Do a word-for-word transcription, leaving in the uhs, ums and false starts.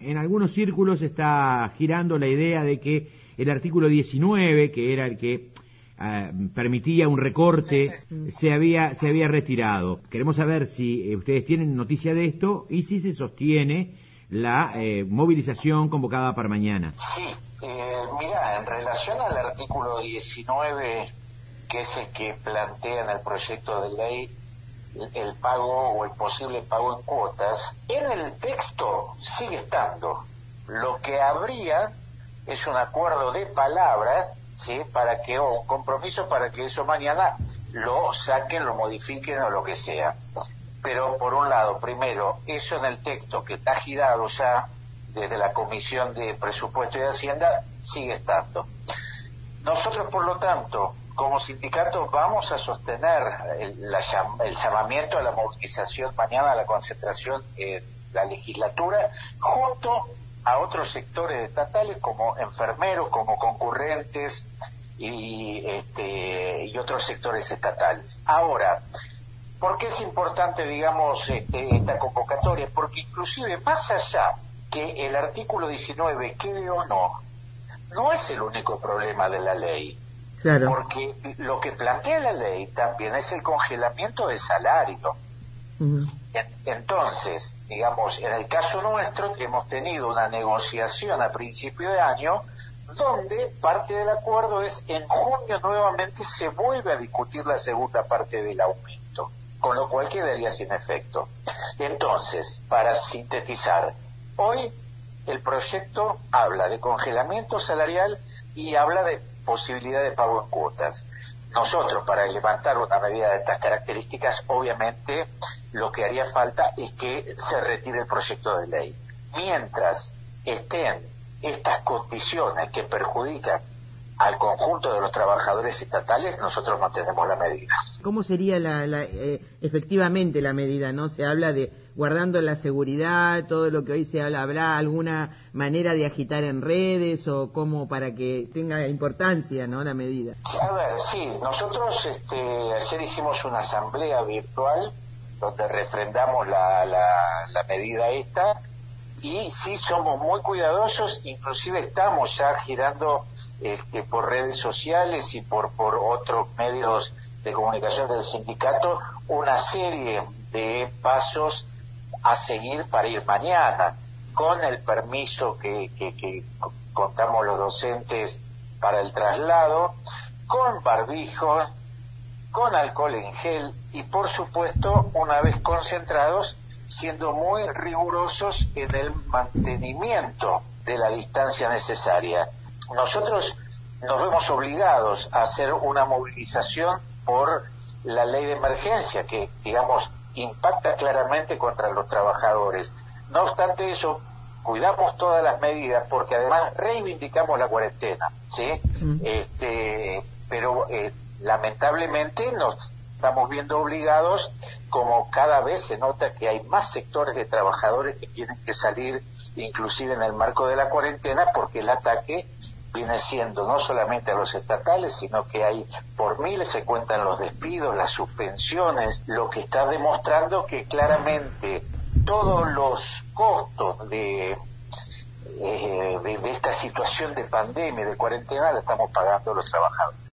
en algunos círculos está girando la idea de que el artículo diecinueve, que era el que uh, permitía un recorte, sí, sí, sí. se había se había retirado. Queremos saber si eh, ustedes tienen noticia de esto y si se sostiene la eh, movilización convocada para mañana. Sí, eh, mira, en relación al artículo diecinueve, que es el que plantea en el proyecto de ley el pago o el posible pago en cuotas, en el texto sigue estando. Lo que habría es un acuerdo de palabras, ¿sí?, para que, o un compromiso para que eso mañana lo saquen, lo modifiquen o lo que sea. Pero por un lado, primero, eso en el texto que está girado ya desde la Comisión de Presupuesto y de Hacienda sigue estando. Nosotros, por lo tanto, como sindicato vamos a sostener el, la, el llamamiento a la movilización mañana, a la concentración en la legislatura, junto a otros sectores estatales como enfermeros, como concurrentes y, este, y otros sectores estatales. Ahora, ¿por qué es importante, digamos, este, esta convocatoria? Porque inclusive más allá que el artículo diecinueve quede o no, no es el único problema de la ley. Claro. Porque lo que plantea la ley también es el congelamiento del salario. Uh-huh. En, entonces, digamos, en el caso nuestro hemos tenido una negociación a principio de año donde parte del acuerdo es en junio nuevamente se vuelve a discutir la segunda parte del aumento, con lo cual quedaría sin efecto. Entonces, para sintetizar, hoy el proyecto habla de congelamiento salarial y habla de posibilidad de pago en cuotas. Nosotros, para levantar una medida de estas características, obviamente lo que haría falta es que se retire el proyecto de ley. Mientras estén estas condiciones que perjudican al conjunto de los trabajadores estatales, nosotros mantenemos la medida. ¿Cómo sería la, la eh, efectivamente la medida, no? Se habla de guardando la seguridad, todo lo que hoy se habla, ¿habrá alguna manera de agitar en redes o cómo para que tenga importancia, ¿no?, la medida? A ver, sí, nosotros este, ayer hicimos una asamblea virtual donde refrendamos la, la, la medida esta y sí somos muy cuidadosos, inclusive estamos ya girando Este, por redes sociales y por por otros medios de comunicación del sindicato una serie de pasos a seguir para ir mañana, con el permiso que, que, que contamos los docentes para el traslado, con barbijos, con alcohol en gel y por supuesto una vez concentrados siendo muy rigurosos en el mantenimiento de la distancia necesaria. Nosotros nos vemos obligados a hacer una movilización por la ley de emergencia que, digamos, impacta claramente contra los trabajadores. No obstante eso, cuidamos todas las medidas porque además reivindicamos la cuarentena, ¿sí? Mm. Este, pero eh, lamentablemente nos estamos viendo obligados, como cada vez se nota que hay más sectores de trabajadores que tienen que salir, inclusive en el marco de la cuarentena, porque el ataque viene siendo no solamente a los estatales, sino que hay por miles se cuentan los despidos, las suspensiones, lo que está demostrando que claramente todos los costos de, eh, de, de esta situación de pandemia, de cuarentena, la estamos pagando los trabajadores.